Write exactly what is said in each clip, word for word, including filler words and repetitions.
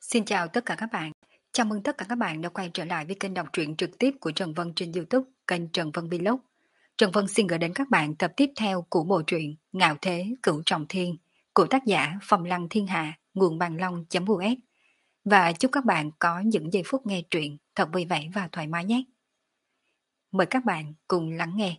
Xin chào tất cả các bạn. Chào mừng tất cả các bạn đã quay trở lại với kênh đọc truyện trực tiếp của Trần Vân trên YouTube, kênh Trần Vân Vlog. Trần Vân xin gửi đến các bạn tập tiếp theo của bộ truyện Ngạo Thế Cửu Trọng Thiên của tác giả Phong Lăng Thiên Hạ, nguồn bàn long.us. Và chúc các bạn có những giây phút nghe truyện thật vui vẻ và thoải mái nhé. Mời các bạn cùng lắng nghe.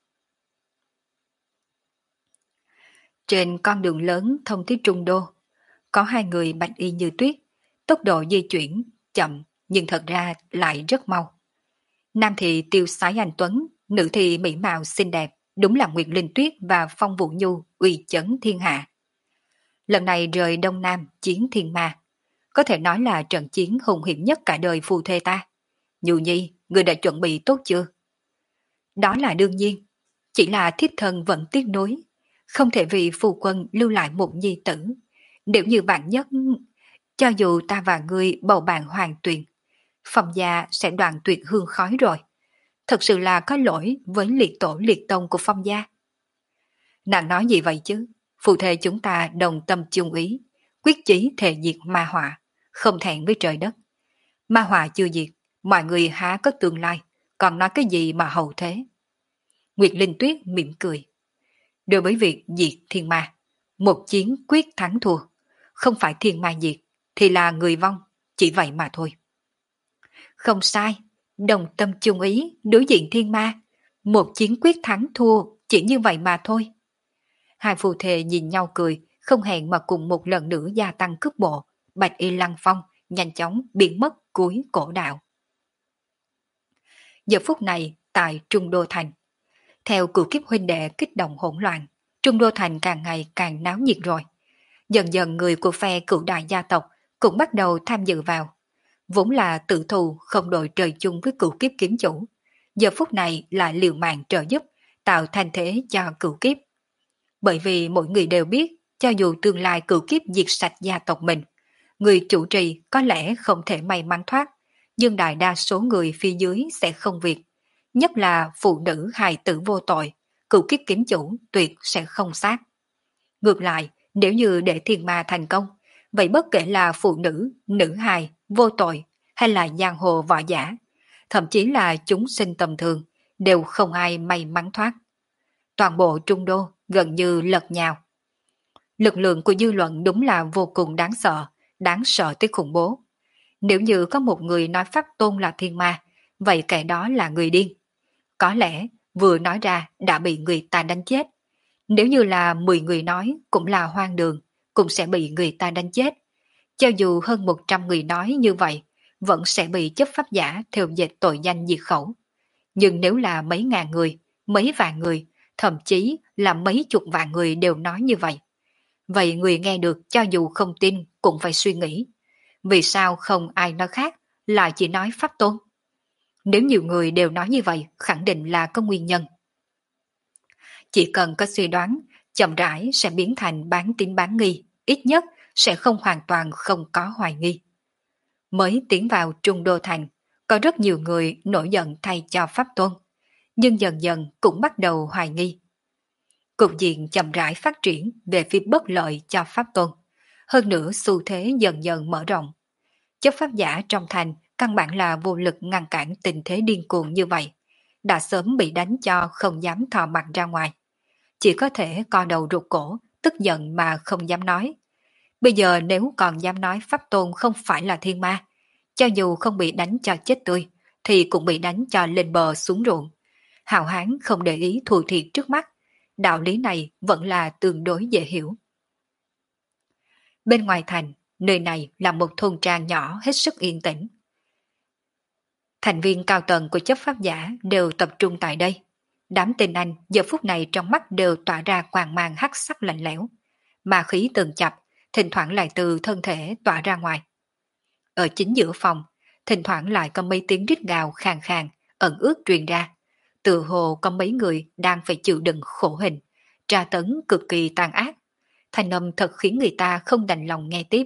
Trên con đường lớn thông tới Trung Đô, có hai người bạch y như tuyết, tốc độ di chuyển chậm nhưng thật ra lại rất mau. Nam thì tiêu sái anh tuấn, nữ thì mỹ mạo xinh đẹp, đúng là Nguyệt Linh Tuyết và Phong Vũ Nhu uy chấn thiên hạ. Lần này rời Đông Nam chiến thiên ma, có thể nói là trận chiến hùng hiểm nhất cả đời phù thê ta. Nhu Nhi, người đã chuẩn bị tốt chưa? Đó là đương nhiên, chỉ là thiếp thân vẫn tiếc nuối, không thể vì phù quân lưu lại một nhi tử. Nếu như bạn nhất, cho dù ta và ngươi bầu bạn hoàn tuyền, Phong gia sẽ đoạn tuyệt hương khói rồi. Thật sự là có lỗi với liệt tổ liệt tông của Phong gia. Nàng nói gì vậy chứ? Phù thê chúng ta đồng tâm chung ý, quyết chí thề diệt ma họa, không thẹn với trời đất. Ma họa chưa diệt, mọi người há có tương lai, còn nói cái gì mà hậu thế? Nguyệt Linh Tuyết mỉm cười. Đối với việc diệt thiên ma, một chiến quyết thắng thua, không phải thiên ma diệt, thì là người vong, chỉ vậy mà thôi. Không sai, đồng tâm chung ý, đối diện thiên ma, một chiến quyết thắng thua, chỉ như vậy mà thôi. Hai phù thề nhìn nhau cười, không hẹn mà cùng một lần nữa gia tăng cước bộ, bạch y lăng phong, nhanh chóng biến mất cuối cổ đạo. Giờ phút này, tại Trung Đô Thành, theo cửu kiếp huynh đệ kích động hỗn loạn, Trung Đô Thành càng ngày càng náo nhiệt rồi. Dần dần người của phe cửu đại gia tộc cũng bắt đầu tham dự vào. Vốn là tự thù không đội trời chung với cửu kiếp kiếm chủ, giờ phút này lại liều mạng trợ giúp, tạo thành thế cho cửu kiếp. Bởi vì mỗi người đều biết, cho dù tương lai cửu kiếp diệt sạch gia tộc mình, người chủ trì có lẽ không thể may mắn thoát, nhưng đại đa số người phía dưới sẽ không việc. Nhất là phụ nữ hài tử vô tội, cửu kiếp kiếm chủ tuyệt sẽ không sát. Ngược lại, nếu như để thiên ma thành công, vậy bất kể là phụ nữ, nữ hài, vô tội, hay là giang hồ võ giả, thậm chí là chúng sinh tầm thường, đều không ai may mắn thoát. Toàn bộ Trung Đô gần như lật nhào. Lực lượng của dư luận đúng là vô cùng đáng sợ, đáng sợ tới khủng bố. Nếu như có một người nói Pháp Tôn là thiên ma, vậy kẻ đó là người điên. Có lẽ vừa nói ra đã bị người ta đánh chết. Nếu như là mười người nói cũng là hoang đường, cũng sẽ bị người ta đánh chết. Cho dù hơn một trăm người nói như vậy, vẫn sẽ bị chấp pháp giả theo dệt tội danh diệt khẩu. Nhưng nếu là mấy ngàn người, mấy vạn người, thậm chí là mấy chục vạn người đều nói như vậy, vậy người nghe được cho dù không tin cũng phải suy nghĩ. Vì sao không ai nói khác, lại chỉ nói Pháp Tôn? Nếu nhiều người đều nói như vậy, khẳng định là có nguyên nhân. Chỉ cần có suy đoán, chậm rãi sẽ biến thành bán tín bán nghi, ít nhất sẽ không hoàn toàn không có hoài nghi. Mới tiến vào Trung Đô Thành, có rất nhiều người nổi giận thay cho Pháp Tôn, nhưng dần dần cũng bắt đầu hoài nghi. Cục diện chậm rãi phát triển về phía bất lợi cho Pháp Tôn, hơn nữa xu thế dần dần mở rộng. Chấp pháp giả trong thành căn bản là vô lực ngăn cản tình thế điên cuồng như vậy, đã sớm bị đánh cho không dám thò mặt ra ngoài. Chỉ có thể co đầu rụt cổ, tức giận mà không dám nói. Bây giờ nếu còn dám nói Pháp Tôn không phải là thiên ma, cho dù không bị đánh cho chết tươi, thì cũng bị đánh cho lên bờ xuống ruộng. Hào hán không để ý thù thiệt trước mắt, đạo lý này vẫn là tương đối dễ hiểu. Bên ngoài thành, nơi này là một thôn trang nhỏ hết sức yên tĩnh. Thành viên cao tầng của chấp pháp giả đều tập trung tại đây. Đám tinh anh giờ phút này trong mắt đều tỏa ra quang mang hắc sắc lạnh lẽo, mà khí từng chập, thỉnh thoảng lại từ thân thể tỏa ra ngoài. Ở chính giữa phòng, thỉnh thoảng lại có mấy tiếng rít gào khàn khàn, ẩn ướt truyền ra. Từ hồ có mấy người đang phải chịu đựng khổ hình, tra tấn cực kỳ tàn ác. Thanh âm thật khiến người ta không đành lòng nghe tiếp.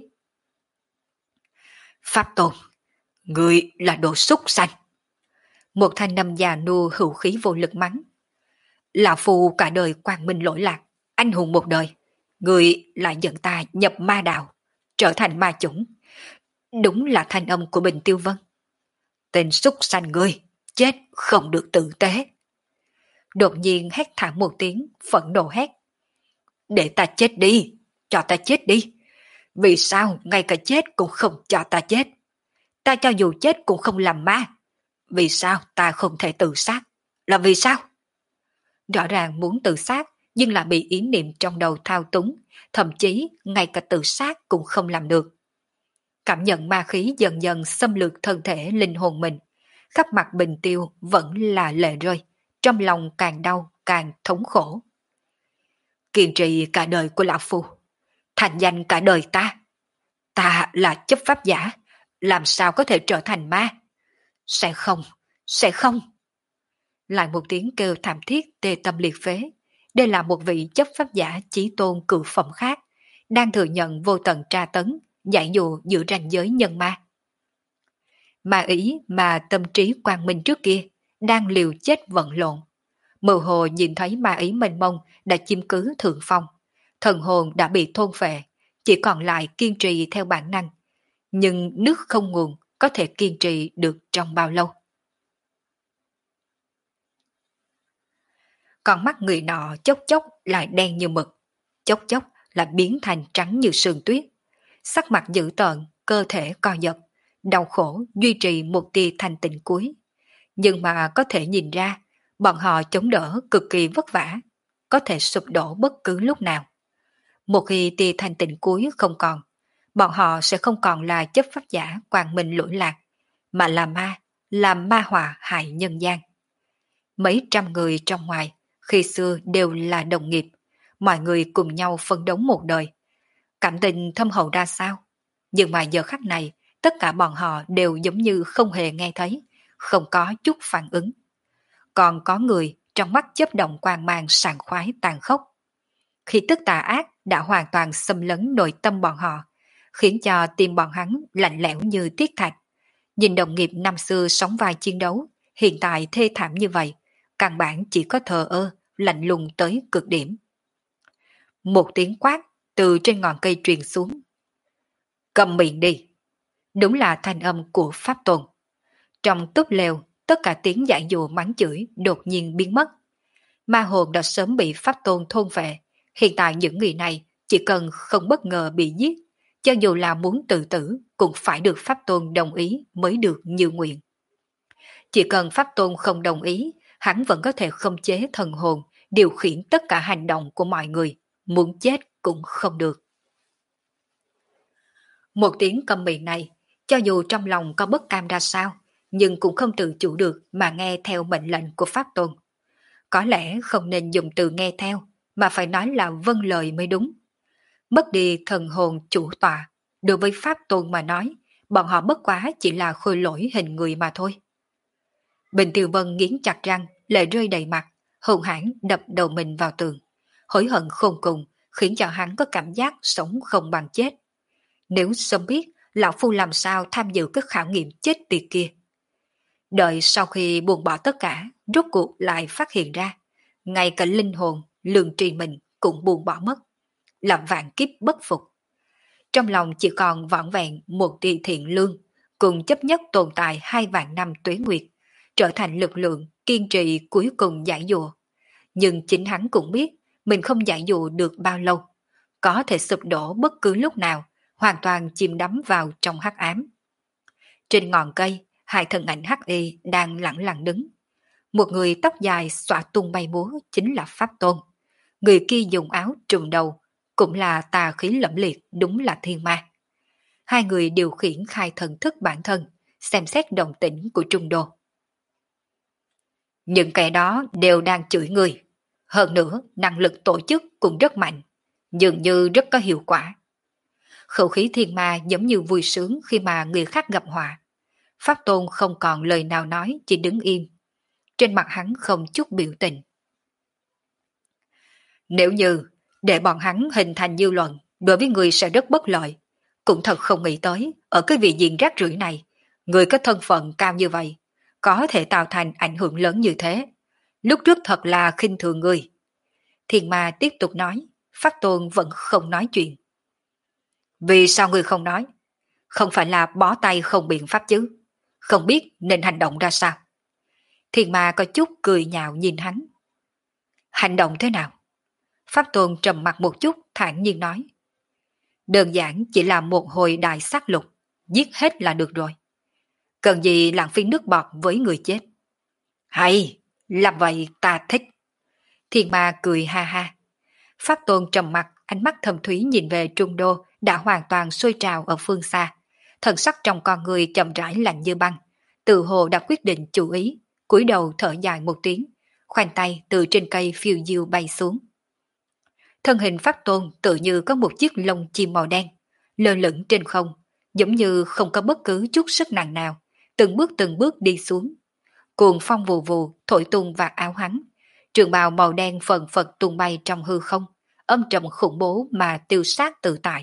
Pháp Tôn, người là đồ súc sanh. Một thanh âm già nua hữu khí vô lực mắng. Lão Phu cả đời quang minh lỗi lạc, anh hùng một đời. Người lại dẫn ta nhập ma đạo, trở thành ma chủng. Đúng là thanh âm của Bình Tiêu Vân. Tên súc sanh ngươi, chết không được tử tế. Đột nhiên hét thảm một tiếng, phẫn nộ hét. Để ta chết đi, cho ta chết đi. Vì sao ngay cả chết cũng không cho ta chết? Ta cho dù chết cũng không làm ma. Vì sao ta không thể tự sát? Là vì sao? Rõ ràng muốn tự sát, nhưng lại bị ý niệm trong đầu thao túng, thậm chí ngay cả tự sát cũng không làm được. Cảm nhận ma khí dần dần xâm lược thân thể linh hồn mình, khắp mặt Bình Tiêu vẫn là lệ rơi, trong lòng càng đau càng thống khổ. Kiên trì cả đời của lão phu, thành danh cả đời ta. Ta là chấp pháp giả, làm sao có thể trở thành ma? Sẽ không, sẽ không. Lại một tiếng kêu thảm thiết tê tâm liệt phế. Đây là một vị chấp pháp giả chí tôn cự phẩm khác, đang thừa nhận vô tận tra tấn, giải dụ giữa ranh giới nhân ma. Ma ý mà tâm trí quang minh trước kia, đang liều chết vận lộn. Mơ hồ nhìn thấy ma ý mênh mông đã chiếm cứ thượng phong. Thần hồn đã bị thôn phệ, chỉ còn lại kiên trì theo bản năng. Nhưng nước không nguồn có thể kiên trì được trong bao lâu? Con mắt người nọ chốc chốc lại đen như mực, chốc chốc lại biến thành trắng như sương tuyết. Sắc mặt dữ tợn, cơ thể co giật, đau khổ duy trì một tia thanh tịnh cuối. Nhưng mà có thể nhìn ra, bọn họ chống đỡ cực kỳ vất vả, có thể sụp đổ bất cứ lúc nào. Một khi tia thanh tịnh cuối không còn, bọn họ sẽ không còn là chấp pháp giả quang minh lỗi lạc, mà là ma, là ma họa hại nhân gian. Mấy trăm người trong ngoài, khi xưa đều là đồng nghiệp, mọi người cùng nhau phấn đấu một đời. Cảm tình thâm hậu ra sao? Nhưng mà giờ khắc này, tất cả bọn họ đều giống như không hề nghe thấy, không có chút phản ứng. Còn có người trong mắt chớp động quang mang sảng khoái tàn khốc. Khi tức tà ác đã hoàn toàn xâm lấn nội tâm bọn họ, khiến cho tim bọn hắn lạnh lẽo như thiết thạch. Nhìn đồng nghiệp năm xưa sống vai chiến đấu, hiện tại thê thảm như vậy, căn bản chỉ có thờ ơ, lạnh lùng tới cực điểm. Một tiếng quát từ trên ngọn cây truyền xuống. Cầm miệng đi. Đúng là thanh âm của Pháp Tôn. Trong túp lều, tất cả tiếng giải dụ mắng chửi đột nhiên biến mất. Ma hồn đã sớm bị Pháp Tôn thôn vệ. Hiện tại những người này chỉ cần không bất ngờ bị giết, cho dù là muốn tự tử cũng phải được Pháp Tôn đồng ý mới được như nguyện. Chỉ cần Pháp Tôn không đồng ý, hắn vẫn có thể khống chế thần hồn, điều khiển tất cả hành động của mọi người, muốn chết cũng không được. Một tiếng câm miệng này, cho dù trong lòng có bất cam ra sao, nhưng cũng không tự chủ được mà nghe theo mệnh lệnh của Pháp Tôn. Có lẽ không nên dùng từ nghe theo, mà phải nói là vâng lời mới đúng. Mất đi thần hồn chủ tọa, đối với Pháp Tôn mà nói, bọn họ bất quá chỉ là khôi lỗi hình người mà thôi. Bình Tiêu Vân nghiến chặt răng, lệ rơi đầy mặt, hùng hãn đập đầu mình vào tường. Hối hận khôn cùng, khiến cho hắn có cảm giác sống không bằng chết. Nếu sớm biết, lão phu làm sao tham dự cái khảo nghiệm chết tiệt kia. Đợi sau khi buông bỏ tất cả, rốt cuộc lại phát hiện ra, ngay cả linh hồn, lương tri mình cũng buông bỏ mất. Làm vạn kiếp bất phục. Trong lòng chỉ còn vỏn vẹn một tia thiện lương, cùng chấp nhất tồn tại hai vạn năm tuế nguyệt, trở thành lực lượng kiên trì cuối cùng giải dụa. Nhưng chính hắn cũng biết mình không giải dụ được bao lâu, có thể sụp đổ bất cứ lúc nào, hoàn toàn chìm đắm vào trong hắc ám. Trên ngọn cây, hai thân ảnh hắc y đang lặng lặng đứng. Một người tóc dài xõa tung bay múa chính là Pháp Tôn. Người kia dùng áo trùm đầu, cũng là tà khí lẫm liệt, đúng là thiên ma. Hai người điều khiển khai thần thức bản thân, xem xét động tĩnh của Trung Đô. Những kẻ đó đều đang chửi người. Hơn nữa, năng lực tổ chức cũng rất mạnh, dường như rất có hiệu quả. Khẩu khí thiên ma giống như vui sướng khi mà người khác gặp họa. Pháp Tôn không còn lời nào nói, chỉ đứng im. Trên mặt hắn không chút biểu tình. Nếu như để bọn hắn hình thành dư luận, đối với người sẽ rất bất lợi. Cũng thật không nghĩ tới, ở cái vị diện rác rưởi này, người có thân phận cao như vậy, có thể tạo thành ảnh hưởng lớn như thế. Lúc trước thật là khinh thường người. Thiên ma tiếp tục nói, Pháp Tôn vẫn không nói chuyện. Vì sao người không nói? Không phải là bó tay không biện pháp chứ, không biết nên hành động ra sao. Thiên ma có chút cười nhạo nhìn hắn. Hành động thế nào? Pháp Tôn trầm mặt một chút thản nhiên nói. Đơn giản chỉ là một hồi đại sát lục, giết hết là được rồi. Cần gì lãng phí nước bọt với người chết. Hay, làm vậy ta thích. Thiên ma cười ha ha. Pháp Tôn trầm mặt, ánh mắt thâm thúy nhìn về Trung Đô đã hoàn toàn sôi trào ở phương xa. Thần sắc trong con người chậm rãi lạnh như băng. Tự hồ đã quyết định chủ ý, cúi đầu thở dài một tiếng, khoanh tay từ trên cây phiêu diêu bay xuống. Thân hình Pháp Tôn tự như có một chiếc lông chim màu đen, lơ lửng trên không, giống như không có bất cứ chút sức nặng nào, từng bước từng bước đi xuống. Cuồng phong vù vù thổi tung vạt áo hắn, trường bào màu đen phần phật tung bay trong hư không, âm trầm khủng bố mà tiêu sát tự tại.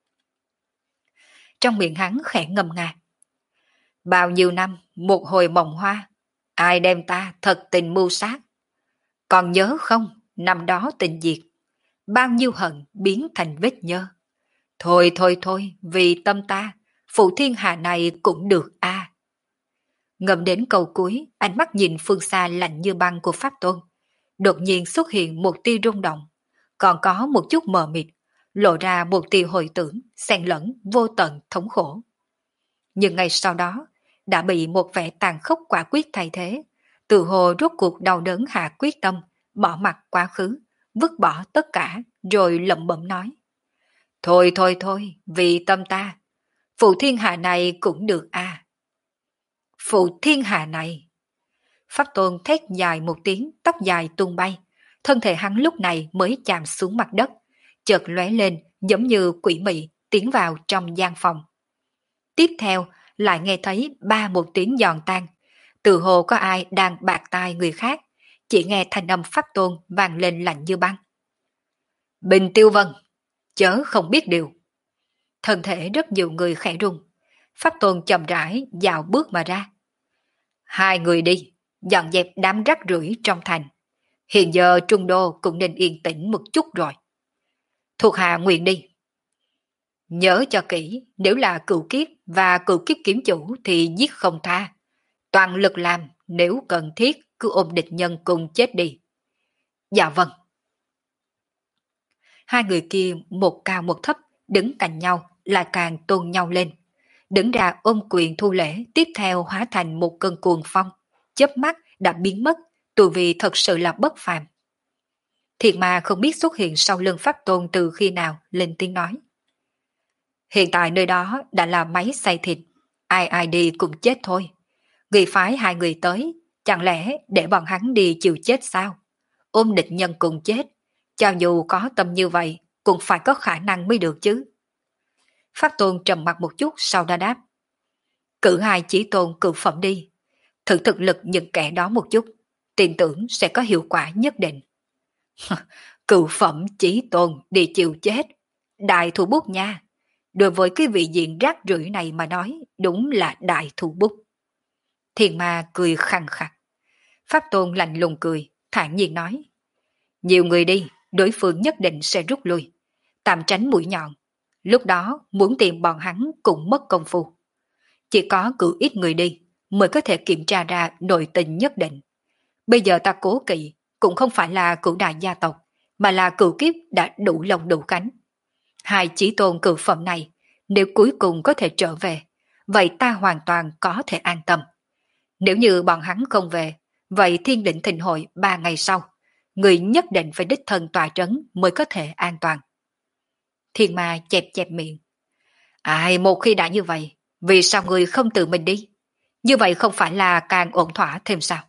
Trong miệng hắn khẽ ngâm nga. Bao nhiêu năm, một hồi mộng hoa, ai đem ta thật tình mưu sát. Còn nhớ không, năm đó tình diệt, bao nhiêu hận biến thành vết nhơ. Thôi thôi thôi, vì tâm ta, phụ thiên hạ này cũng được a. À. Ngầm đến câu cuối, ánh mắt nhìn phương xa lạnh như băng của Pháp Tôn. Đột nhiên xuất hiện một tia rung động, còn có một chút mờ mịt, lộ ra một tia hồi tưởng, xen lẫn vô tận thống khổ. Nhưng ngay sau đó, đã bị một vẻ tàn khốc quả quyết thay thế, tự hồ rốt cuộc đau đớn hạ quyết tâm, bỏ mặt quá khứ, vứt bỏ tất cả, rồi lẩm bẩm nói. Thôi thôi thôi, vì tâm ta, phụ thiên hạ này cũng được a. À. Phụ thiên hạ này. Pháp Tôn thét dài một tiếng, tóc dài tung bay, thân thể hắn lúc này mới chạm xuống mặt đất, chợt lóe lên giống như quỷ mị tiến vào trong gian phòng. Tiếp theo lại nghe thấy ba một tiếng giòn tan, tự hồ có ai đang bạt tai người khác, chỉ nghe thanh âm Pháp Tôn vang lên lạnh như băng. Bình Tiêu Vân, chớ không biết điều. Thân thể rất nhiều người khẽ rung, Pháp Tôn chậm rãi dạo bước mà ra. Hai người đi, dọn dẹp đám rác rưởi trong thành. Hiện giờ Trung Đô cũng nên yên tĩnh một chút rồi. Thuộc hạ nguyện đi. Nhớ cho kỹ, nếu là cửu kiếp và cửu kiếp kiếm chủ thì giết không tha. Toàn lực làm, nếu cần thiết cứ ôm địch nhân cùng chết đi. Dạ vâng. Hai người kia một cao một thấp, đứng cạnh nhau lại càng tôn nhau lên. Đứng ra ôm quyền thu lễ, tiếp theo hóa thành một cơn cuồng phong, chớp mắt đã biến mất, tu vi thật sự là bất phàm. Thiệt mà không biết xuất hiện sau lưng Pháp Tôn từ khi nào, lên tiếng nói. Hiện tại nơi đó đã là máy xay thịt, ai ai đi cũng chết thôi. Người phái hai người tới, chẳng lẽ để bọn hắn đi chịu chết sao? Ôm địch nhân cùng chết, cho dù có tâm như vậy, cũng phải có khả năng mới được chứ. Pháp Tôn trầm mặt một chút sau đó đáp. Cử hai chỉ tôn cự phẩm đi, thử thực lực những kẻ đó một chút, tin tưởng sẽ có hiệu quả nhất định. Cự phẩm chỉ tôn đi chịu chết, đại thủ bút nha. Đối với cái vị diện rác rưởi này mà nói, đúng là đại thủ bút. Thiền ma cười khăng khặc. Pháp Tôn lạnh lùng cười, thản nhiên nói. Nhiều người đi, đối phương nhất định sẽ rút lui, tạm tránh mũi nhọn. Lúc đó muốn tìm bọn hắn cũng mất công phu. Chỉ có cử ít người đi mới có thể kiểm tra ra nội tình nhất định. Bây giờ ta cố kỵ cũng không phải là cửu đại gia tộc, mà là cửu kiếp đã đủ lông đủ cánh. Hai chí tôn cửu phẩm này, nếu cuối cùng có thể trở về, vậy ta hoàn toàn có thể an tâm. Nếu như bọn hắn không về, vậy thiên định thịnh hội ba ngày sau, người nhất định phải đích thân tòa trấn mới có thể an toàn. Thiên ma chẹp chẹp miệng. Ai một khi đã như vậy, vì sao người không tự mình đi? Như vậy không phải là càng ổn thỏa thêm sao?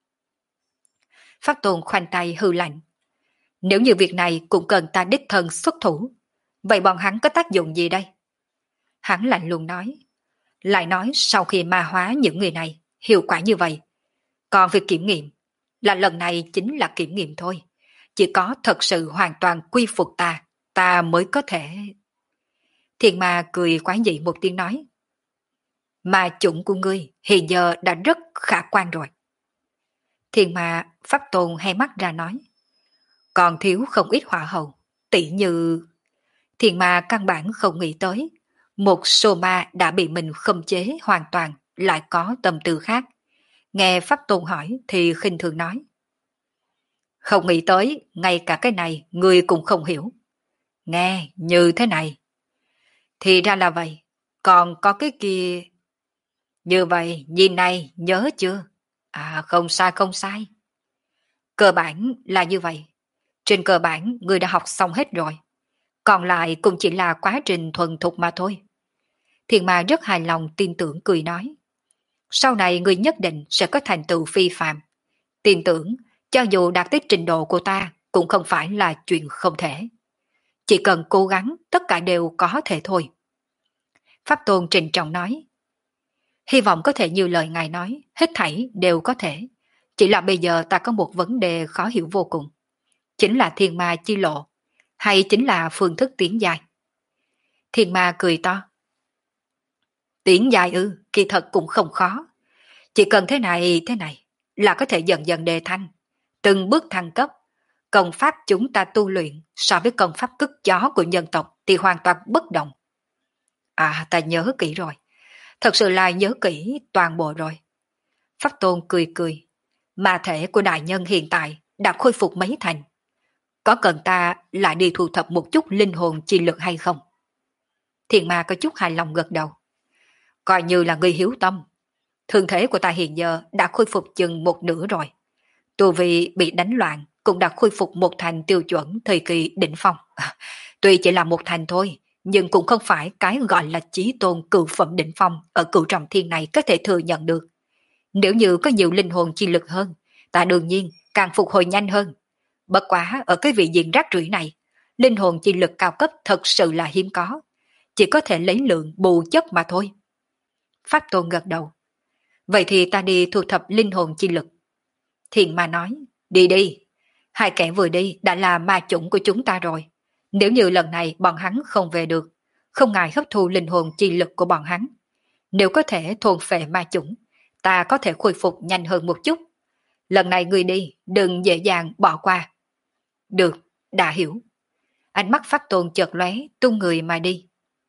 Pháp Tôn khoanh tay hư lạnh. Nếu như việc này cũng cần ta đích thân xuất thủ, vậy bọn hắn có tác dụng gì đây? Hắn lạnh lùng nói. Lại nói sau khi ma hóa những người này, hiệu quả như vậy. Còn việc kiểm nghiệm, là lần này chính là kiểm nghiệm thôi. Chỉ có thật sự hoàn toàn quy phục ta, ta mới có thể... Thiên ma cười quái dị một tiếng nói. Ma chủng của ngươi hiện giờ đã rất khả quan rồi. Thiên ma Pháp Tôn hay mắt ra nói. Còn thiếu không ít hỏa hậu, tỷ như... Thiên ma căn bản không nghĩ tới. Một số ma đã bị mình khống chế hoàn toàn, lại có tâm tư khác. Nghe Pháp Tôn hỏi thì khinh thường nói. Không nghĩ tới, ngay cả cái này người cũng không hiểu. Nghe như thế này. Thì ra là vậy, còn có cái kia. Như vậy, nhìn này nhớ chưa? À không sai không sai. Cơ bản là như vậy. Trên cơ bản người đã học xong hết rồi. Còn lại cũng chỉ là quá trình thuần thục mà thôi. Thiền ma rất hài lòng tin tưởng cười nói. Sau này người nhất định sẽ có thành tựu phi phàm. Tin tưởng, cho dù đạt tới trình độ của ta cũng không phải là chuyện không thể. Chỉ cần cố gắng tất cả đều có thể thôi. Pháp Tôn trịnh trọng nói. Hy vọng có thể như lời ngài nói, hết thảy đều có thể. Chỉ là bây giờ ta có một vấn đề khó hiểu vô cùng. Chính là thiên ma chi lộ, hay chính là phương thức tiến dài? Thiên ma cười to. Tiến dài ư, kỳ thật cũng không khó. Chỉ cần thế này thế này là có thể dần dần đề thăng, từng bước thăng cấp. Công pháp chúng ta tu luyện so với công pháp cất chó của nhân tộc thì hoàn toàn bất đồng. À ta nhớ kỹ rồi. Thật sự là nhớ kỹ toàn bộ rồi. Pháp Tôn cười cười. Ma thể của đại nhân hiện tại đã khôi phục mấy thành. Có cần ta lại đi thu thập một chút linh hồn chi lực hay không? Thiền ma có chút hài lòng gật đầu. Coi như là người hiếu tâm. Thương thế của ta hiện giờ đã khôi phục chừng một nửa rồi. Tu vi bị đánh loạn cũng đã khôi phục một thành tiêu chuẩn thời kỳ đỉnh phong. Tuy chỉ là một thành thôi, nhưng cũng không phải cái gọi là chí tôn cửu phẩm đỉnh phong ở cửu trọng thiên này có thể thừa nhận được. Nếu như có nhiều linh hồn chi lực hơn, ta đương nhiên càng phục hồi nhanh hơn. Bất quá ở cái vị diện rác rưởi này, linh hồn chi lực cao cấp thật sự là hiếm có. Chỉ có thể lấy lượng bù chất mà thôi. Pháp Tôn gật đầu. Vậy thì ta đi thu thập linh hồn chi lực. Thiền ma nói, đi đi. Hai kẻ vừa đi đã là ma chủng của chúng ta rồi. Nếu như lần này bọn hắn không về được, không ngại hấp thu linh hồn chi lực của bọn hắn. Nếu có thể thôn phệ ma chủng, ta có thể khôi phục nhanh hơn một chút. Lần này ngươi đi, đừng dễ dàng bỏ qua. Được, đã hiểu. Ánh mắt Pháp Tôn chợt lóe, tung người mà đi.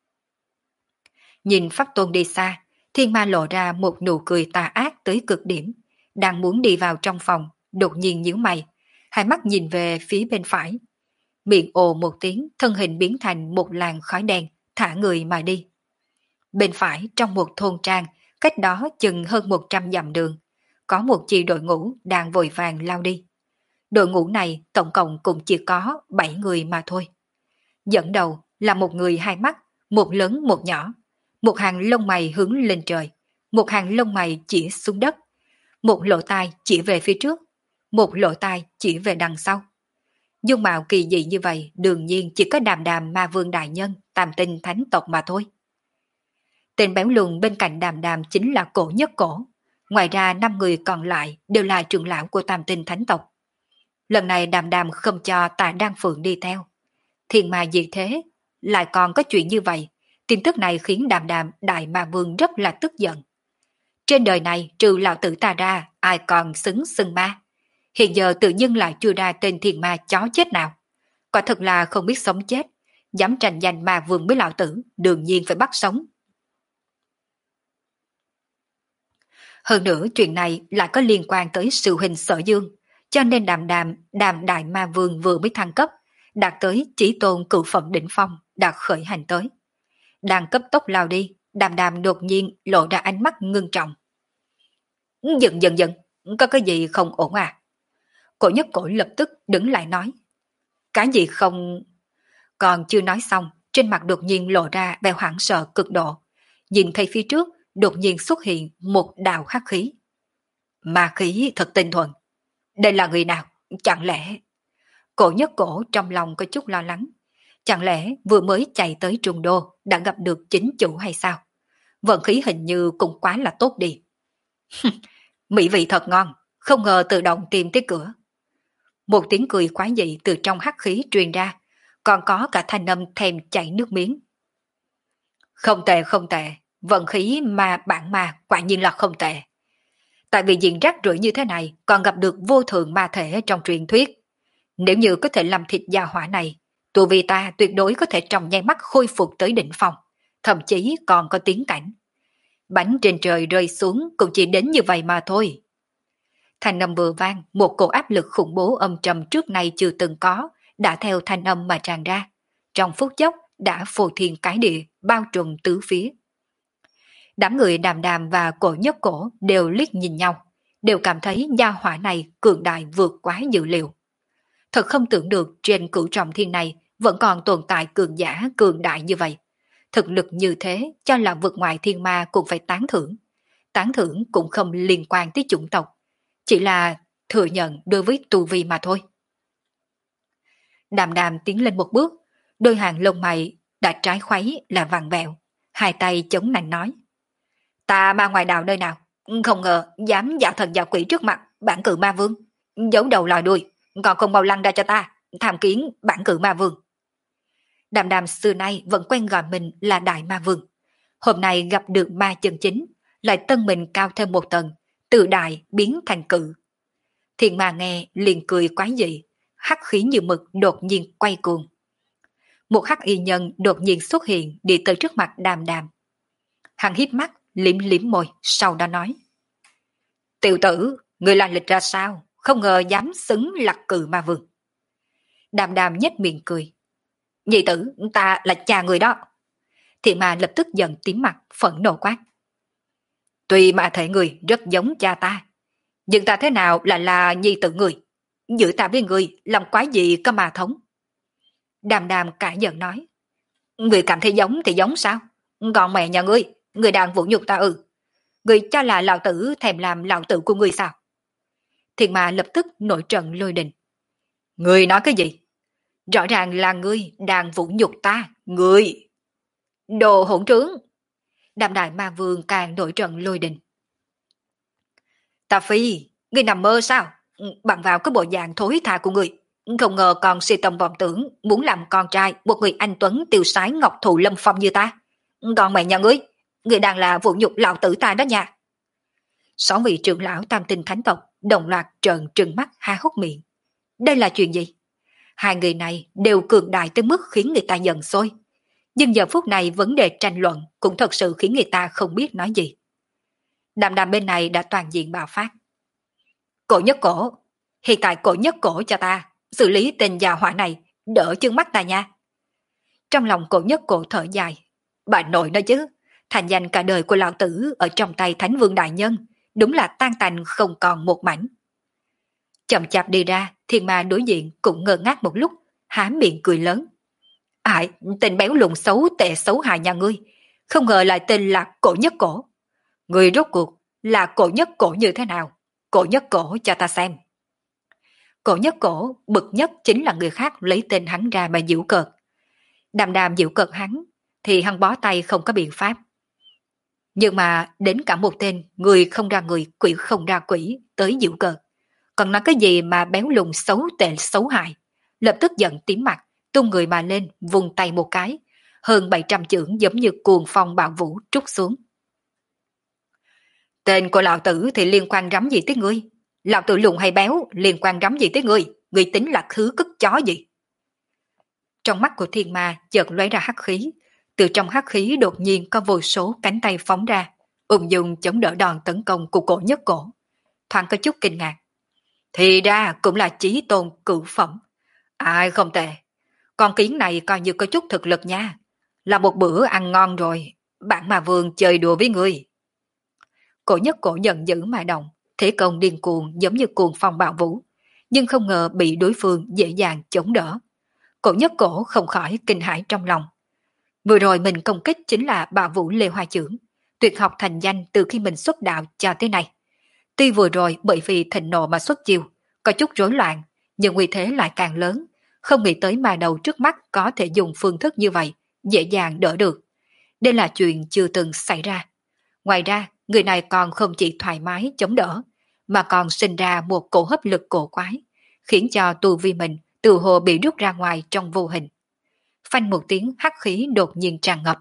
Nhìn Pháp Tôn đi xa, Thiên Ma lộ ra một nụ cười tà ác tới cực điểm. Đang muốn đi vào trong phòng, đột nhiên nhíu mày, hai mắt nhìn về phía bên phải. Miệng ồ một tiếng, thân hình biến thành một làn khói đen, thả người mà đi. Bên phải trong một thôn trang, cách đó chừng hơn một trăm dặm đường, có một chi đội ngũ đang vội vàng lao đi. Đội ngũ này tổng cộng cũng chỉ có bảy người mà thôi. Dẫn đầu là một người hai mắt, một lớn một nhỏ. Một hàng lông mày hướng lên trời, một hàng lông mày chỉ xuống đất. Một lỗ tai chỉ về phía trước, một lỗ tai chỉ về đằng sau. Dung mạo kỳ dị như vậy đương nhiên chỉ có Đàm Đàm Ma Vương đại nhân, Tam Tinh thánh tộc mà thôi. Tên béo lùn bên cạnh Đàm Đàm chính là Cổ Nhất Cổ. Ngoài ra năm người còn lại đều là trưởng lão của Tam Tinh thánh tộc. Lần này Đàm Đàm không cho Tạ Đan Phượng đi theo. Thiên ma gì thế, lại còn có chuyện như vậy. Tin tức này khiến Đàm Đàm Đại Ma Vương rất là tức giận. Trên đời này trừ lão tử ta ra, ai còn xứng xưng ma. Hiện giờ tự nhiên lại chưa ra tên thiên ma chó chết nào. Quả thật là không biết sống chết. Dám tranh giành ma vương với lão tử, đương nhiên phải bắt sống. Hơn nữa chuyện này lại có liên quan tới sư huynh Sở Dương. Cho nên Đàm Đàm, Đàm Đại Ma Vương vừa mới thăng cấp, đạt tới chỉ tôn cửu phẩm đỉnh phong, đã khởi hành tới. Đang cấp tốc lao đi, Đàm Đàm đột nhiên lộ ra ánh mắt ngưng trọng. Dừng dừng dừng, có cái gì không ổn à? Cổ Nhất Cổ lập tức đứng lại nói. Cái gì không... Còn chưa nói xong, trên mặt đột nhiên lộ ra vẻ hoảng sợ cực độ. Nhìn thấy phía trước, đột nhiên xuất hiện một đạo hắc khí. Ma khí thật tinh thuần. Đây là người nào? Chẳng lẽ... Cổ Nhất Cổ trong lòng có chút lo lắng. Chẳng lẽ vừa mới chạy tới Trung Đô đã gặp được chính chủ hay sao? Vận khí hình như cũng quá là tốt đi. Mỹ vị thật ngon, không ngờ tự động tìm tới cửa. Một tiếng cười quái dị từ trong hắc khí truyền ra, còn có cả thanh âm thèm chảy nước miếng. Không tệ không tệ, vận khí mà bản ma quả nhiên là không tệ. Tại vì diện rác rưởi như thế này còn gặp được vô thượng ma thể trong truyền thuyết. Nếu như có thể làm thịt gia hỏa này, tu vi ta tuyệt đối có thể trong nháy mắt khôi phục tới đỉnh phong, thậm chí còn có tiếng cảnh. Bánh trên trời rơi xuống cũng chỉ đến như vậy mà thôi. Thanh âm vừa vang, một cổ áp lực khủng bố âm trầm trước nay chưa từng có, đã theo thanh âm mà tràn ra. Trong phút chốc đã phô thiên cái địa, bao trùm tứ phía. Đám người Đàm Đàm và Cổ Nhất Cổ đều liếc nhìn nhau, đều cảm thấy gia hỏa này cường đại vượt quá dự liệu. Thật không tưởng được trên cửu trọng thiên này vẫn còn tồn tại cường giả cường đại như vậy. Thực lực như thế cho là vượt ngoài thiên ma cũng phải tán thưởng. Tán thưởng cũng không liên quan tới chủng tộc, chỉ là thừa nhận đối với tu vi mà thôi. Đàm Đàm tiến lên một bước, đôi hàng lông mày đã trái khuấy là vàng vẹo, hai tay chống nạnh nói. Ta ma ngoài đạo nơi nào, không ngờ dám giả thần giả quỷ trước mặt bản cự ma vương. Giấu đầu lòi đuôi, còn không mau lăn ra cho ta, tham kiến bản cự ma vương. Đàm Đàm xưa nay vẫn quen gọi mình là đại ma vương. Hôm nay gặp được ma chân chính, lại tân mình cao thêm một tầng, từ đại biến thành cự. Thiên ma nghe liền cười quái dị, hắc khí như mực đột nhiên quay cuồng. Một hắc y nhân đột nhiên xuất hiện đi tới trước mặt Đàm Đàm. Hắn híp mắt, liếm liếm môi, sau đó nói. Tiểu tử, người là lịch ra sao? Không ngờ dám xứng lặc cự ma vương. Đàm Đàm nhếch miệng cười. Nhị tử, ta là cha người đó. Thiện ma lập tức giận tím mặt, phẫn nộ quát. Tuy mà thể người rất giống cha ta, nhưng ta thế nào lại là nhi tử người? Giữa ta với người làm quái gì có mà thống? Đàm Đàm cãi giận nói. Người cảm thấy giống thì giống sao? Còn mẹ nhà ngươi, người đang vũ nhục ta ư? Người cho là lão tử thèm làm lão tử của người sao? Thiện ma lập tức nổi trận lôi đình. Người nói cái gì? Rõ ràng là ngươi đang vũ nhục ta, ngươi. Đồ hỗn trướng. Đàm đại ma vương càng nổi trận lôi đình. Ta phi, ngươi nằm mơ sao? Bằng vào cái bộ dạng thối tha của ngươi, không ngờ còn si tâm vọng tưởng muốn làm con trai một người anh tuấn tiêu sái ngọc thụ lâm phong như ta. Còn mẹ nhà ngươi, ngươi đang là vũ nhục lão tử ta đó nha. Sáu vị trưởng lão tam tinh thánh tộc đồng loạt trợn trừng mắt há hốc miệng. Đây là chuyện gì? Hai người này đều cường đại tới mức khiến người ta giận sôi. Nhưng giờ phút này vấn đề tranh luận cũng thật sự khiến người ta không biết nói gì. Đàm Đàm bên này đã toàn diện bạo phát. Cổ Nhất Cổ, hiện tại Cổ Nhất Cổ cho ta xử lý tên già hỏa này, đỡ chân mắt ta nha. Trong lòng Cổ Nhất Cổ thở dài. Bà nội nói chứ, thành danh cả đời của lão tử ở trong tay Thánh Vương Đại Nhân, đúng là tan tành không còn một mảnh. Chậm chạp đi ra, thiên ma đối diện cũng ngơ ngác một lúc, há miệng cười lớn. Ai, tên béo lùn xấu tệ xấu hại nhà ngươi, không ngờ lại tên là Cổ Nhất Cổ. Ngươi rốt cuộc là Cổ Nhất Cổ như thế nào? Cổ Nhất Cổ cho ta xem. Cổ Nhất Cổ bực nhất chính là người khác lấy tên hắn ra mà giễu cợt. Đàm Đàm giễu cợt hắn, thì hắn bó tay không có biện pháp. Nhưng mà đến cả một tên người không ra người, quỷ không ra quỷ tới giễu cợt. Còn nói cái gì mà béo lùn xấu tệ xấu hại, lập tức giận tím mặt, tung người mà lên, vùng tay một cái, hơn bảy trăm chưởng giống như cuồng phong bạo vũ trút xuống. Tên của lão tử thì liên quan rắm gì tới ngươi? Lão tử lùn hay béo liên quan rắm gì tới ngươi? Ngươi tính là khứ cất chó gì? Trong mắt của thiên ma chợt lóe ra hắc khí, từ trong hắc khí đột nhiên có vô số cánh tay phóng ra, ung dung chống đỡ đòn tấn công của Cổ Nhất Cổ. Thoáng có chút kinh ngạc. Thì ra cũng là chí tôn cửu phẩm. Ai không tệ. Con kiến này coi như có chút thực lực nha. Là một bữa ăn ngon rồi. Bạn mà vương chơi đùa với người. Cổ Nhất Cổ giận dữ mà động. Thế công điên cuồng giống như cuồng phong bạo vũ. Nhưng không ngờ bị đối phương dễ dàng chống đỡ. Cổ Nhất Cổ không khỏi kinh hãi trong lòng. Vừa rồi mình công kích chính là bạo vũ Lê Hoa Chưởng. Tuyệt học thành danh từ khi mình xuất đạo cho tới nay. Tuy vừa rồi bởi vì thịnh nộ mà xuất chiêu, có chút rối loạn, nhưng uy thế lại càng lớn, không nghĩ tới mà đầu trước mắt có thể dùng phương thức như vậy, dễ dàng đỡ được. Đây là chuyện chưa từng xảy ra. Ngoài ra, người này còn không chỉ thoải mái chống đỡ, mà còn sinh ra một cổ hấp lực cổ quái, khiến cho tu vi mình từ hồ bị rút ra ngoài trong vô hình. Phanh một tiếng hắc khí đột nhiên tràn ngập.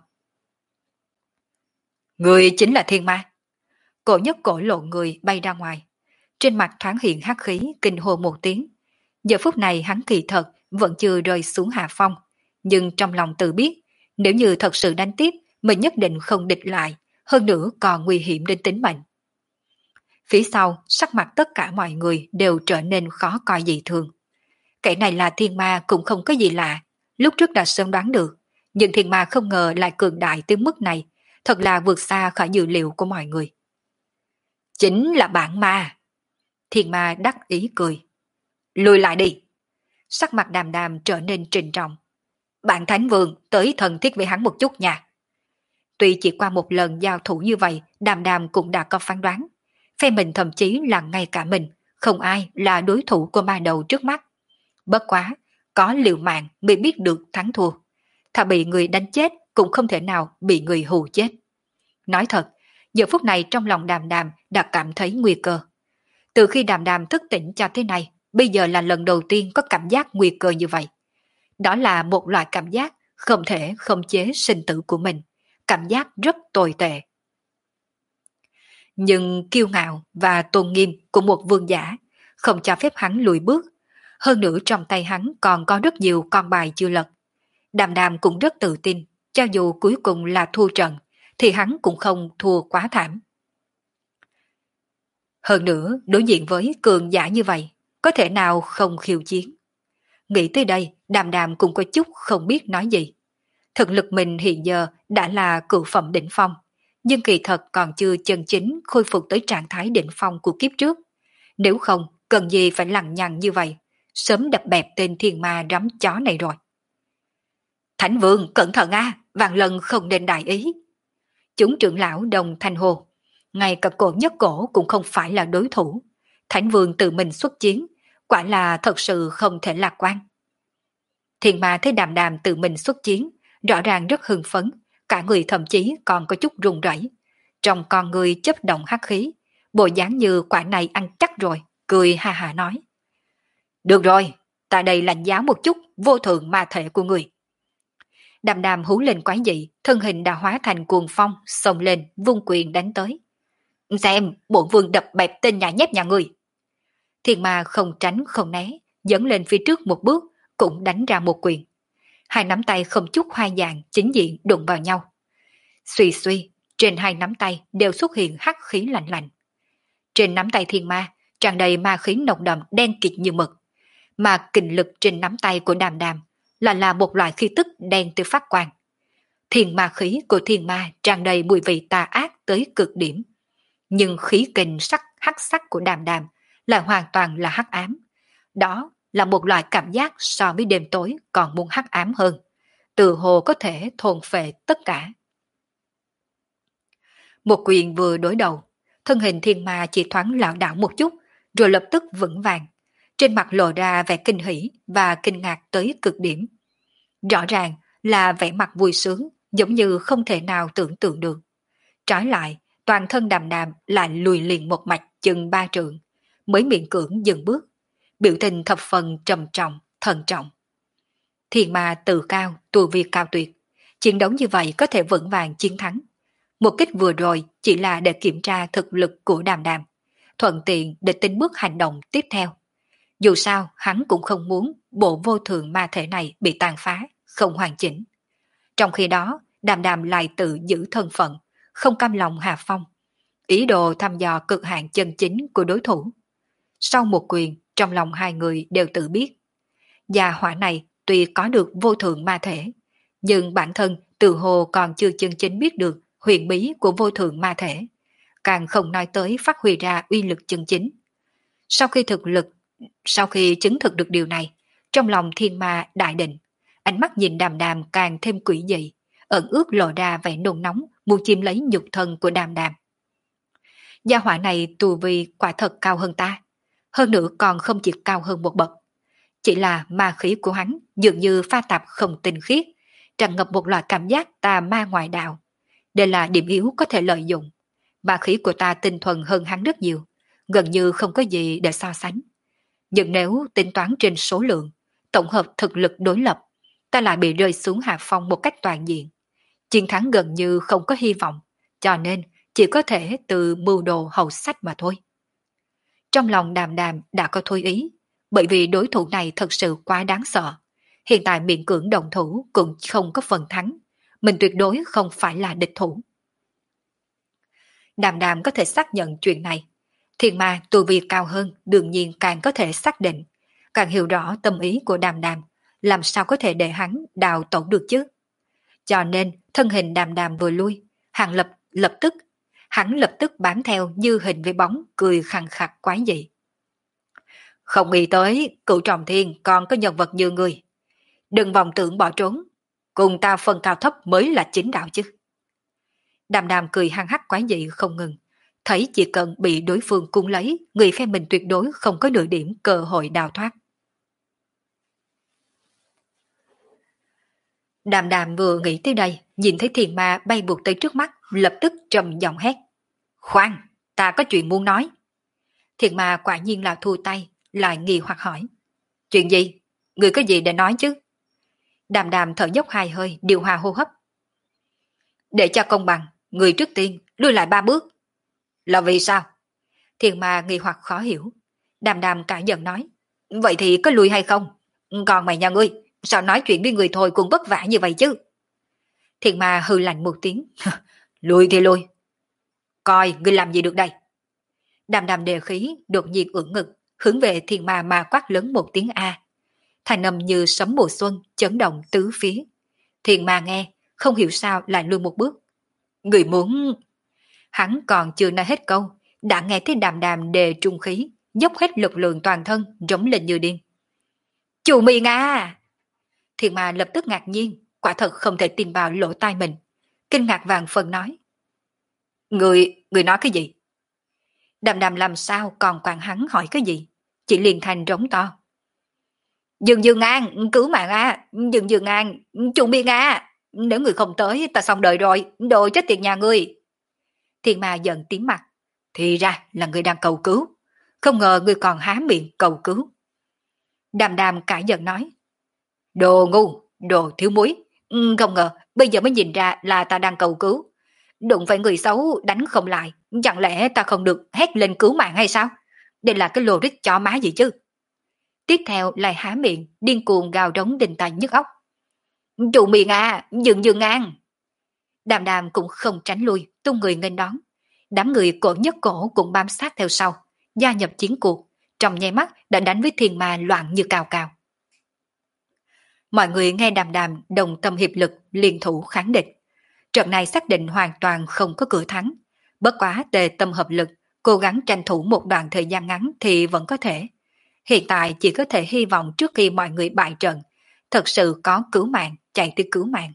Người chính là thiên ma. Cổ Nhất Cổ lộ người bay ra ngoài. Trên mặt thoáng hiện hắc khí kinh hô một tiếng. Giờ phút này hắn kỳ thật vẫn chưa rơi xuống hạ phong. Nhưng trong lòng tự biết, nếu như thật sự đánh tiếp, mình nhất định không địch lại, hơn nữa còn nguy hiểm đến tính mệnh. Phía sau, sắc mặt tất cả mọi người đều trở nên khó coi dị thường. Kẻ này là thiên ma cũng không có gì lạ, lúc trước đã sớm đoán được, nhưng thiên ma không ngờ lại cường đại tới mức này, thật là vượt xa khỏi dự liệu của mọi người. Chính là bản ma. Thiên ma đắc ý cười. Lùi lại đi. Sắc mặt Đàm Đàm trở nên trịnh trọng. Bạn Thánh Vương tới thân thiết với hắn một chút nha. Tuy chỉ qua một lần giao thủ như vậy, Đàm Đàm cũng đã có phán đoán. Phe mình thậm chí là ngay cả mình, không ai là đối thủ của ma đầu trước mắt. Bất quá, có liều mạng mới biết được thắng thua. Thà bị người đánh chết cũng không thể nào bị người hù chết. Nói thật, giờ phút này trong lòng Đàm Đàm đã cảm thấy nguy cơ. Từ khi Đàm Đàm thức tỉnh cho thế này, bây giờ là lần đầu tiên có cảm giác nguy cơ như vậy. Đó là một loại cảm giác không thể khống chế sinh tử của mình, cảm giác rất tồi tệ. Nhưng kiêu ngạo và tôn nghiêm của một vương giả không cho phép hắn lùi bước. Hơn nữa trong tay hắn còn có rất nhiều con bài chưa lật. Đàm Đàm cũng rất tự tin, cho dù cuối cùng là thua trận, thì hắn cũng không thua quá thảm. Hơn nữa, đối diện với cường giả như vậy, có thể nào không khiêu chiến. Nghĩ tới đây, Đàm Đàm cũng có chút không biết nói gì. Thực lực mình hiện giờ đã là cửu phẩm đỉnh phong, nhưng kỳ thật còn chưa chân chính khôi phục tới trạng thái đỉnh phong của kiếp trước. Nếu không, cần gì phải lằng nhằng như vậy, sớm đập bẹp tên thiên ma rắm chó này rồi. Thánh Vương, cẩn thận a, vạn lần không nên đại ý. Chúng trưởng lão đồng thanh hồ, ngay cả cổ nhất cổ cũng không phải là đối thủ. Thánh Vương tự mình xuất chiến, quả là thật sự không thể lạc quan. Thiên ma thấy Đàm Đàm tự mình xuất chiến, rõ ràng rất hưng phấn, cả người thậm chí còn có chút run rẩy. Trong con người chấp động hắc khí, bộ dáng như quả này ăn chắc rồi, cười ha ha nói. Được rồi, ta đây lãnh giáo một chút vô thượng ma thể của người. Đàm Đàm hú lên quái dị, thân hình đã hóa thành cuồng phong, xông lên, vung quyền đánh tới. Xem, bổn vương đập bẹp tên nhà nhép nhà người. Thiên ma không tránh không né, dẫn lên phía trước một bước, cũng đánh ra một quyền. Hai nắm tay không chút hoa dạng, chính diện đụng vào nhau. Suy suy, trên hai nắm tay đều xuất hiện hắc khí lạnh lạnh. Trên nắm tay thiên ma, tràn đầy ma khí nồng đậm đen kịt như mực. Mà kình lực trên nắm tay của Đàm Đàm là là một loại khí tức đen từ phát quang. Thiên ma khí của thiên ma tràn đầy mùi vị tà ác tới cực điểm. Nhưng khí kình sắc hắc sắc của Đàm Đàm lại hoàn toàn là hắc ám. Đó là một loại cảm giác so với đêm tối còn muốn hắc ám hơn. Từ hồ có thể thôn phệ tất cả. Một quyền vừa đối đầu, thân hình thiên ma chỉ thoáng lảo đảo một chút, rồi lập tức vững vàng. Trên mặt lộ ra vẻ kinh hỉ và kinh ngạc tới cực điểm. Rõ ràng là vẻ mặt vui sướng, giống như không thể nào tưởng tượng được. Trái lại, toàn thân Đàm Đàm lại lùi liền một mạch chừng ba trượng, mới miễn cưỡng dừng bước. Biểu tình thập phần trầm trọng, thận trọng. Thiên ma tự cao, tu vi cao tuyệt. Chiến đấu như vậy có thể vững vàng chiến thắng. Một kích vừa rồi chỉ là để kiểm tra thực lực của Đàm Đàm, thuận tiện để tính bước hành động tiếp theo. Dù sao, hắn cũng không muốn bộ vô thượng ma thể này bị tàn phá, không hoàn chỉnh. Trong khi đó, Đàm Đàm lại tự giữ thân phận, không cam lòng hạ phong, ý đồ thăm dò cực hạn chân chính của đối thủ. Sau một quyền, trong lòng hai người đều tự biết. Gia hỏa này tuy có được vô thượng ma thể, nhưng bản thân tự hồ còn chưa chân chính biết được huyền bí của vô thượng ma thể, càng không nói tới phát huy ra uy lực chân chính. Sau khi thực lực, sau khi chứng thực được điều này, trong lòng thiên ma đại định, ánh mắt nhìn Đàm Đàm càng thêm quỷ dị, ẩn ước lộ ra vẻ nôn nóng muốn chiếm lấy nhục thân của Đàm Đàm. Gia hỏa này tu vi quả thật cao hơn ta, hơn nữa còn không chỉ cao hơn một bậc. Chỉ là ma khí của hắn dường như pha tạp không tinh khiết, tràn ngập một loại cảm giác tà ma ngoại đạo. Đây là điểm yếu có thể lợi dụng. Ma khí của ta tinh thuần hơn hắn rất nhiều, gần như không có gì để so sánh. Nhưng nếu tính toán trên số lượng, tổng hợp thực lực đối lập, ta lại bị rơi xuống hạ phong một cách toàn diện. Chiến thắng gần như không có hy vọng, cho nên chỉ có thể từ mưu đồ hậu sách mà thôi. Trong lòng Đàm Đàm đã có thôi ý, bởi vì đối thủ này thật sự quá đáng sợ. Hiện tại miễn cưỡng đồng thủ cũng không có phần thắng, mình tuyệt đối không phải là địch thủ. Đàm Đàm có thể xác nhận chuyện này. Thiên ma tu vi cao hơn đương nhiên càng có thể xác định, càng hiểu rõ tâm ý của Đàm Đàm, làm sao có thể để hắn đào tẩu được chứ. Cho nên thân hình Đàm Đàm vừa lui, hắn lập lập tức, hắn lập tức bám theo như hình với bóng, cười khằng khặc quái dị. Không nghĩ tới Cửu Trọng Thiên còn có nhân vật như người. Đừng vòng tưởng bỏ trốn, cùng ta phân cao thấp mới là chính đạo chứ. Đàm Đàm cười hăng hắc quái dị không ngừng, thấy chỉ cần bị đối phương cuốn lấy, người phe mình tuyệt đối không có nửa điểm cơ hội đào thoát. Đàm Đàm vừa nghĩ tới đây, nhìn thấy thiền ma bay vụt tới trước mắt, lập tức trầm giọng hét. Khoan, ta có chuyện muốn nói. Thiền ma quả nhiên là thu tay, lại nghi hoặc hỏi. Chuyện gì? Người có gì để nói chứ? Đàm Đàm thở dốc hai hơi, điều hòa hô hấp. Để cho công bằng, người trước tiên lui lại ba bước. Là vì sao? Thiền ma nghi hoặc khó hiểu. Đàm Đàm cả giận nói. Vậy thì có lui hay không? Còn mày nhà ngươi, sao nói chuyện với người thôi cũng vất vả như vậy chứ? Thiền ma hừ lạnh một tiếng. Lui thì lui. Coi ngươi làm gì được đây? Đàm Đàm đề khí, đột nhiên ưỡn ngực, hướng về thiền ma mà quát lớn một tiếng A. Thành âm như sấm mùa xuân, chấn động tứ phía. Thiền ma nghe, không hiểu sao lại lui một bước. Người muốn... Hắn còn chưa nói hết câu, đã nghe thấy Đàm Đàm đề trung khí, dốc hết lực lượng toàn thân, rống lên như điên. Chủ mì Nga! Thiền ma lập tức ngạc nhiên, quả thật không thể tin vào lỗ tai mình. Kinh ngạc vàng phần nói. Người, người nói cái gì? Đàm Đàm làm sao còn quản hắn hỏi cái gì? Chỉ liền thành rống to. Dừng dừng ngang, cứu mạng a, dừng dừng ngang, chủ mì Nga! Nếu người không tới, ta xong đời rồi, đồ chết tiệt nhà ngươi. Thiên ma giận tím mặt. Thì ra là người đang cầu cứu. Không ngờ người còn há miệng cầu cứu. Đàm Đàm cả giận nói. Đồ ngu, đồ thiếu muối. Không ngờ, bây giờ mới nhìn ra là ta đang cầu cứu. Đụng phải người xấu đánh không lại. Chẳng lẽ ta không được hét lên cứu mạng hay sao? Đây là cái lô rít chó má gì chứ? Tiếp theo lại há miệng, điên cuồng gào rống đình tai nhức óc. Trụ miệng à, dừng dừng ngang. Đàm Đàm cũng không tránh lui, tung người nghênh đón. Đám người cổ nhất cổ cũng bám sát theo sau, gia nhập chiến cuộc, trong nháy mắt đã đánh với thiên ma loạn như cào cào. Mọi người nghe Đàm Đàm đồng tâm hiệp lực liên thủ kháng địch. Trận này xác định hoàn toàn không có cửa thắng, bất quá tề tâm hợp lực, cố gắng tranh thủ một đoạn thời gian ngắn thì vẫn có thể. Hiện tại chỉ có thể hy vọng trước khi mọi người bại trận, thật sự có cứu mạng, chạy tới cứu mạng.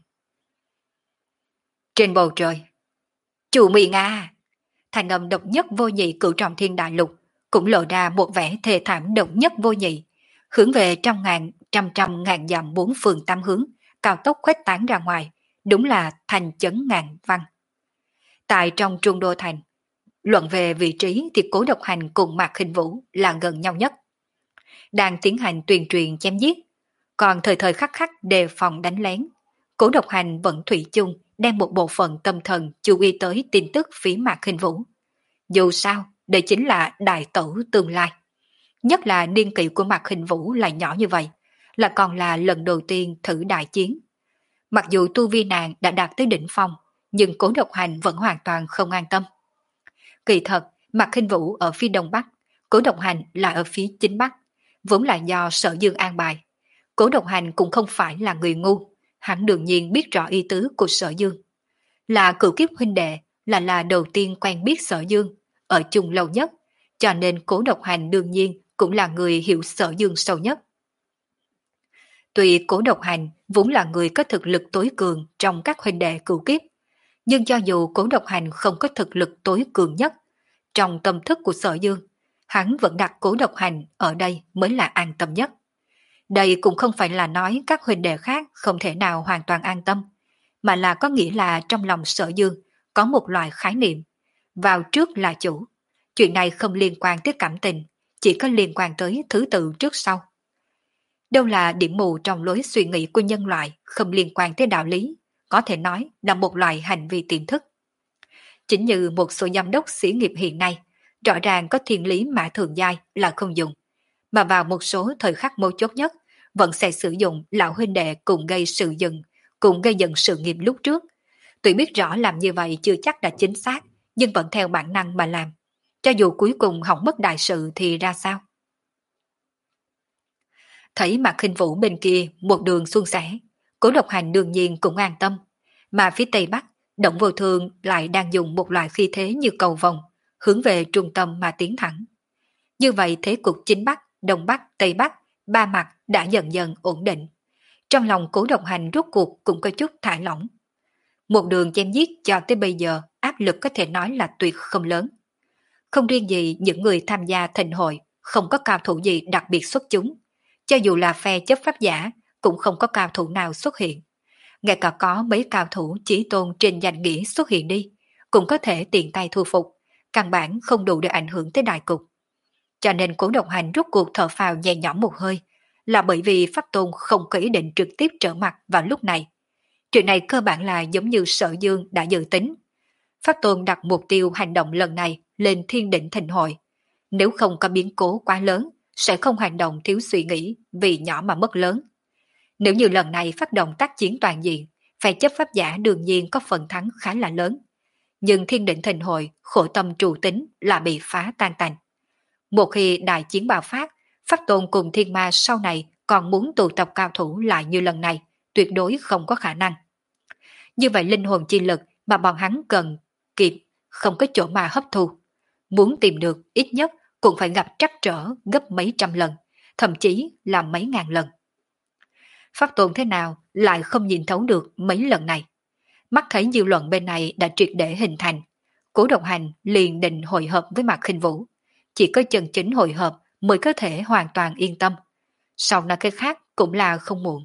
Trên bầu trời, chủ mì Nga, thành âm độc nhất vô nhị Cửu Trọng Thiên đại lục cũng lộ ra một vẻ thê thảm độc nhất vô nhị, hướng về trăm ngàn, trăm trăm ngàn dặm bốn phương tám hướng, cao tốc khuếch tán ra ngoài, đúng là thành chấn ngàn văn. Tại trong trung đô thành, luận về vị trí thì Cố Độc Hành cùng Mạc Khinh Vũ là gần nhau nhất. Đang tiến hành tuyên truyền chém giết, còn thời thời khắc khắc đề phòng đánh lén. Cố Độc Hành vẫn thủy chung đem một bộ phận tâm thần chú ý tới tin tức phía Mạc Khinh Vũ. Dù sao, đây chính là đại tẩu tương lai. Nhất là niên kỷ của Mạc Khinh Vũ lại nhỏ như vậy, là còn là lần đầu tiên thử đại chiến. Mặc dù tu vi nàng đã đạt tới đỉnh phong, nhưng Cố Độc Hành vẫn hoàn toàn không an tâm. Kỳ thật, Mạc Khinh Vũ ở phía đông bắc, Cố Độc Hành là ở phía chính bắc, vốn là do Sở Dương an bài. Cố Độc Hành cũng không phải là người ngu, hắn đương nhiên biết rõ ý tứ của Sở Dương. Là cửu kiếp huynh đệ, là là đầu tiên quen biết Sở Dương, ở chung lâu nhất, cho nên Cố Độc Hành đương nhiên cũng là người hiểu Sở Dương sâu nhất. Tuy Cố Độc Hành vốn là người có thực lực tối cường trong các huynh đệ cửu kiếp, nhưng cho dù Cố Độc Hành không có thực lực tối cường nhất, trong tâm thức của Sở Dương, hắn vẫn đặt Cố Độc Hành ở đây mới là an tâm nhất. Đây cũng không phải là nói các huynh đệ khác không thể nào hoàn toàn an tâm, mà là có nghĩa là trong lòng Sở Dương có một loại khái niệm, vào trước là chủ. Chuyện này không liên quan tới cảm tình, chỉ có liên quan tới thứ tự trước sau. Đâu là điểm mù trong lối suy nghĩ của nhân loại, không liên quan tới đạo lý, có thể nói là một loại hành vi tiềm thức. Chính như một số giám đốc xí nghiệp hiện nay, rõ ràng có thiên lý mã thường giai là không dùng, mà vào một số thời khắc mấu chốt nhất, vẫn sẽ sử dụng lão huynh đệ cùng gây sự dừng, cùng gây dựng sự nghiệp lúc trước. Tuy biết rõ làm như vậy chưa chắc đã chính xác, nhưng vẫn theo bản năng mà làm. Cho dù cuối cùng hỏng mất đại sự thì ra sao? Thấy Mạc Khinh Vũ bên kia một đường suôn sẻ, Cố Độc Hành đương nhiên cũng an tâm. Mà phía tây bắc, Động Vô Thương lại đang dùng một loại khí thế như cầu vồng, hướng về trung tâm mà tiến thẳng. Như vậy thế cục chính bắc, đông bắc, tây bắc, ba mặt đã dần dần ổn định. Trong lòng Cố Độc Hành rốt cuộc cũng có chút thả lỏng. Một đường chém giết cho tới bây giờ áp lực có thể nói là tuyệt không lớn. Không riêng gì những người tham gia thịnh hội không có cao thủ gì đặc biệt xuất chúng. Cho dù là phe chấp pháp giả cũng không có cao thủ nào xuất hiện. Ngay cả có mấy cao thủ chỉ tôn trên danh nghĩa xuất hiện đi, cũng có thể tiện tay thu phục, căn bản không đủ để ảnh hưởng tới đại cục. Cho nên Cố Độc Hành rút cuộc thở phào nhẹ nhõm một hơi, là bởi vì Pháp Tôn không có ý định trực tiếp trở mặt vào lúc này. Chuyện này cơ bản là giống như Sở Dương đã dự tính. Pháp Tôn đặt mục tiêu hành động lần này lên thiên định thịnh hội. Nếu không có biến cố quá lớn, sẽ không hành động thiếu suy nghĩ vì nhỏ mà mất lớn. Nếu như lần này phát động tác chiến toàn diện, phe chấp pháp giả đương nhiên có phần thắng khá là lớn. Nhưng thiên định thịnh hội, khổ tâm trụ tính là bị phá tan tành. Một khi đại chiến bạo phát, Pháp Tôn cùng thiên ma sau này còn muốn tụ tập cao thủ lại như lần này, tuyệt đối không có khả năng. Như vậy linh hồn chi lực mà bọn hắn cần kịp, không có chỗ mà hấp thu. Muốn tìm được ít nhất cũng phải gặp trắc trở gấp mấy trăm lần, thậm chí là mấy ngàn lần. Pháp Tôn thế nào lại không nhìn thấu được mấy lần này. Mắt thấy dư luận bên này đã triệt để hình thành, Cố Độc Hành liền định hội hợp với Mạc Khinh Vũ. Chỉ có chân chính hội hợp mới có thể hoàn toàn yên tâm. Sau nói cái khác cũng là không muộn.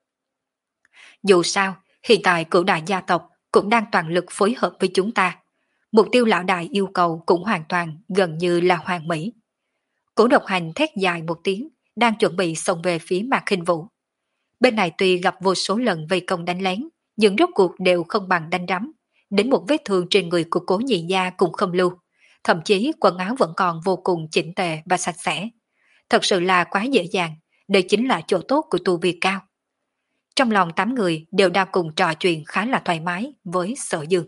Dù sao, hiện tại cửu đại gia tộc cũng đang toàn lực phối hợp với chúng ta. Mục tiêu lão đại yêu cầu cũng hoàn toàn gần như là hoàn mỹ. Cố Độc Hành thét dài một tiếng, đang chuẩn bị xông về phía Mạc Khinh Vũ. Bên này tuy gặp vô số lần vây công đánh lén, nhưng rốt cuộc đều không bằng đánh rắm. Đến một vết thương trên người của Cố Nhị Gia cũng không lưu. Thậm chí quần áo vẫn còn vô cùng chỉnh tề và sạch sẽ. Thật sự là quá dễ dàng, đây chính là chỗ tốt của tu vi cao. Trong lòng tám người đều đang cùng trò chuyện khá là thoải mái với Sở Dương.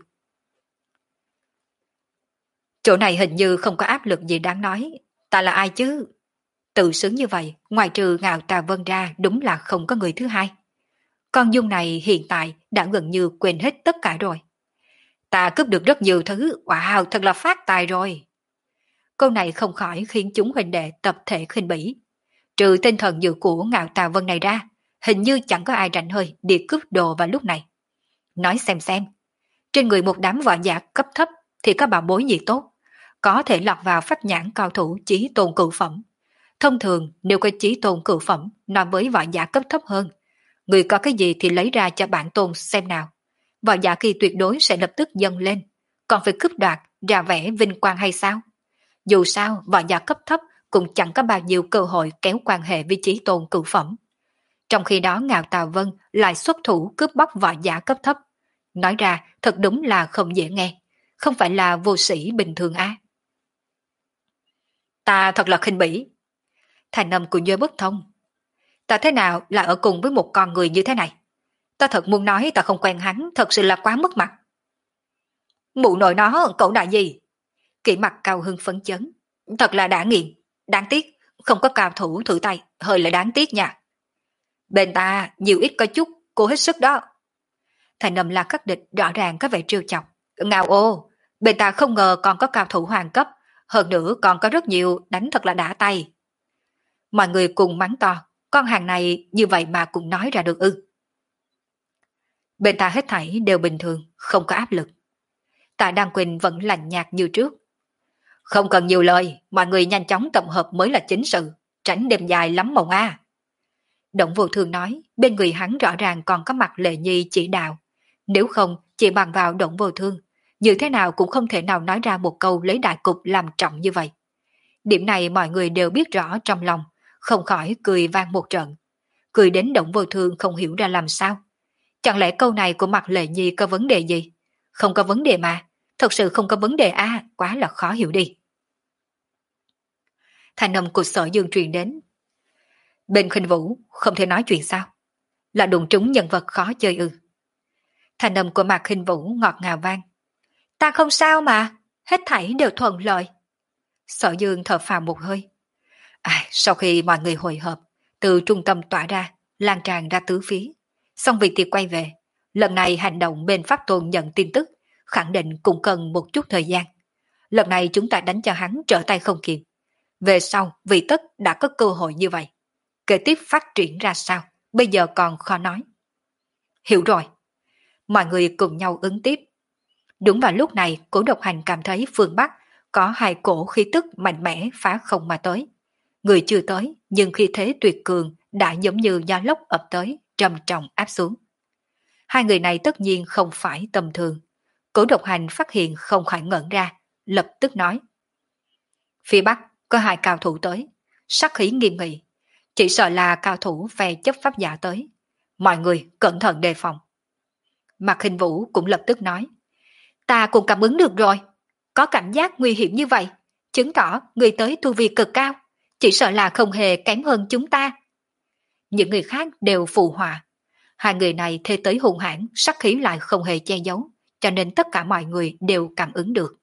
Chỗ này hình như không có áp lực gì đáng nói, ta là ai chứ? Tự sướng như vậy, ngoài trừ Ngạo Tà Vân ra đúng là không có người thứ hai. Con Dung này hiện tại đã gần như quên hết tất cả rồi. Ta cướp được rất nhiều thứ, wow, thật là phát tài rồi. Câu này không khỏi khiến chúng huynh đệ tập thể khinh bỉ. Trừ tinh thần dự của Ngạo Tà Vân này ra, hình như chẳng có ai rảnh hơi đi cướp đồ vào lúc này. Nói xem xem, trên người một đám võ giả cấp thấp thì có bảo bối gì tốt, có thể lọt vào pháp nhãn cao thủ chí tôn cửu phẩm. Thông thường nếu có chí tôn cửu phẩm nói với võ giả cấp thấp hơn, người có cái gì thì lấy ra cho bản tôn xem nào. Võ giả kỳ tuyệt đối sẽ lập tức dâng lên, còn phải cướp đoạt ra vẻ vinh quang hay sao? Dù sao võ giả cấp thấp cũng chẳng có bao nhiêu cơ hội kéo quan hệ với chí tôn cửu phẩm. Trong khi đó Ngạo Tà Vân lại xuất thủ cướp bóc võ giả cấp thấp. Nói ra thật đúng là không dễ nghe, không phải là vô sĩ bình thường á. Ta thật là khinh bỉ. Thành âm của Nhơ Bất Thông. Ta thế nào là ở cùng với một con người như thế này? Ta thật muốn nói ta không quen hắn, thật sự là quá mất mặt. Mụ nội nó, cậu đại gì? Kỵ mặt cao hưng phấn chấn. Thật là đã nghiền, đáng tiếc, không có cao thủ thử tay, hơi là đáng tiếc nha. Bên ta, nhiều ít có chút, cô hết sức đó. Thành âm là khắc địch rõ ràng có vẻ trêu chọc. Ngào ô, bên ta không ngờ còn có cao thủ hoàng cấp, hơn nữa còn có rất nhiều đánh thật là đã tay. Mọi người cùng mắng to, con hàng này như vậy mà cũng nói ra được ư. Bên ta hết thảy đều bình thường, không có áp lực. Tạ Đăng Quỳnh vẫn lạnh nhạt như trước. Không cần nhiều lời, mọi người nhanh chóng tập hợp mới là chính sự, tránh đêm dài lắm mộng a. Động Vô Thương nói, bên người hắn rõ ràng còn có mặt Lệ Nhi chỉ đạo. Nếu không, chỉ bằng vào Động Vô Thương, như thế nào cũng không thể nào nói ra một câu lấy đại cục làm trọng như vậy. Điểm này mọi người đều biết rõ trong lòng, không khỏi cười vang một trận. Cười đến Động Vô Thương không hiểu ra làm sao. Chẳng lẽ câu này của mặt Lệ Nhi có vấn đề gì? Không có vấn đề mà, thật sự không có vấn đề a, à, quá là khó hiểu đi. Thanh âm của Sở Dương truyền đến. Bên Khinh Vũ không thể nói chuyện sao? Là đụng trúng nhân vật khó chơi ư? Thanh âm của Mạc Khinh Vũ ngọt ngào vang. Ta không sao mà, hết thảy đều thuận lợi. Sở Dương thở phào một hơi. À, sau khi mọi người hội hợp, từ trung tâm tỏa ra, lan tràn ra tứ phía. Xong việc thì quay về. Lần này hành động bên Pháp Tôn nhận tin tức, khẳng định cũng cần một chút thời gian. Lần này chúng ta đánh cho hắn trở tay không kịp. Về sau, vị tất đã có cơ hội như vậy. Kế tiếp phát triển ra sao, bây giờ còn khó nói. Hiểu rồi. Mọi người cùng nhau ứng tiếp. Đúng vào lúc này, Cổ Độc Hành cảm thấy phương Bắc có hai cổ khí tức mạnh mẽ phá không mà tới. Người chưa tới, nhưng khi thế tuyệt cường đã giống như gió lốc ập tới, trầm trọng áp xuống. Hai người này tất nhiên không phải tầm thường. Cổ Độc Hành phát hiện không khỏi ngẩn ra, lập tức nói. Phía Bắc có hai cao thủ tới, sắc khí nghiêm nghị. Chỉ sợ là cao thủ phe chấp pháp giả tới. Mọi người cẩn thận đề phòng. Mạc Khinh Vũ cũng lập tức nói. Ta cũng cảm ứng được rồi. Có cảm giác nguy hiểm như vậy, chứng tỏ người tới tu vi cực cao. Chỉ sợ là không hề kém hơn chúng ta. Những người khác đều phụ họa. Hai người này thê tới hung hãn, sắc khí lại không hề che giấu, cho nên tất cả mọi người đều cảm ứng được.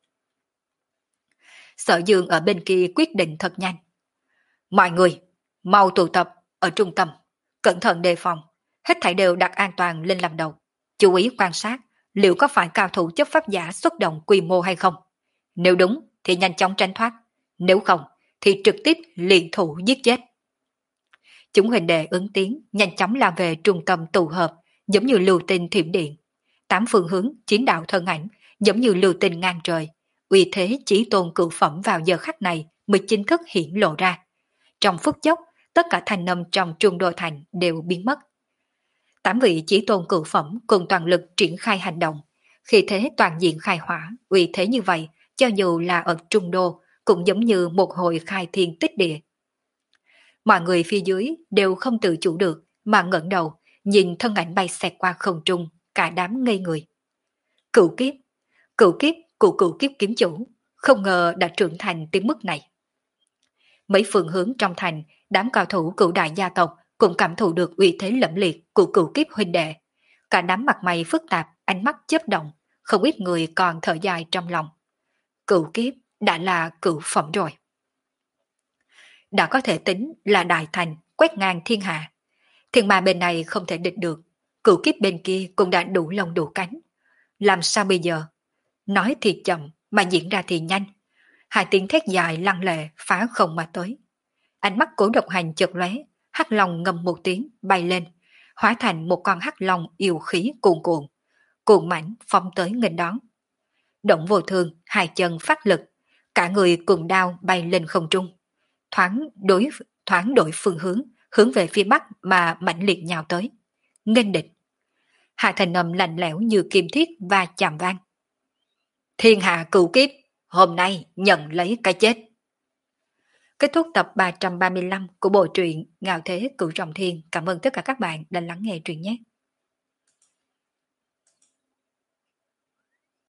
Sở Dương ở bên kia quyết định thật nhanh. Mọi người, mau tụ tập ở trung tâm, cẩn thận đề phòng, hết thảy đều đặt an toàn lên làm đầu. Chú ý quan sát, liệu có phải cao thủ chấp pháp giả xuất động quy mô hay không? Nếu đúng thì nhanh chóng tránh thoát, nếu không thì trực tiếp liền thủ giết chết. Chúng huynh đệ ứng tiếng, nhanh chóng lao về trung tâm tụ hợp, giống như lưu tinh thiểm điện. Tám phương hướng chiến đạo thân ảnh, giống như lưu tinh ngang trời. Uy thế chỉ tôn cửu phẩm vào giờ khắc này mới chính thức hiển lộ ra. Trong phút chốc, tất cả thành âm trong Trung Đô Thành đều biến mất. Tám vị chỉ tôn cửu phẩm cùng toàn lực triển khai hành động. Khi thế toàn diện khai hỏa, uy thế như vậy, cho dù là ở Trung Đô, cũng giống như một hồi khai thiên tích địa. Mọi người phía dưới đều không tự chủ được, mà ngẩng đầu, nhìn thân ảnh bay xẹt qua không trung, cả đám ngây người. Cửu kiếp, cửu kiếp của cửu kiếp kiếm chủ, không ngờ đã trưởng thành tới mức này. Mấy phương hướng trong thành, đám cao thủ cửu đại gia tộc cũng cảm thụ được uy thế lẫm liệt của cửu kiếp huynh đệ. Cả đám mặt mày phức tạp, ánh mắt chớp động, không ít người còn thở dài trong lòng. Cửu kiếp đã là cửu phẩm rồi. Đã có thể tính là đại thành quét ngang thiên hạ. Thiên ma bên này không thể địch được, cửu kiếp bên kia cũng đã đủ lông đủ cánh. Làm sao bây giờ? Nói thì chậm mà diễn ra thì nhanh. Hai tiếng thét dài lăng lệ phá không mà tới. Ánh mắt Cổ Độc Hành chợt lóe, hắc long ngâm một tiếng bay lên, hóa thành một con hắc long yêu khí cuồn cuộn, cuồn mãnh phóng tới nghênh đón. Động Vô Thường hai chân phát lực, cả người cùng đao bay lên không trung, thoáng đối thoáng đổi phương hướng, hướng về phía bắc mà mãnh liệt nhào tới, nghênh địch. Hạ thành âm lạnh lẽo như kim thiết và chạm vang. Thiên hạ cửu kiếp, hôm nay nhận lấy cái chết. Kết thúc tập ba trăm ba mươi lăm của bộ truyện Ngạo Thế Cửu Trọng Thiên. Cảm ơn tất cả các bạn đã lắng nghe truyện nhé.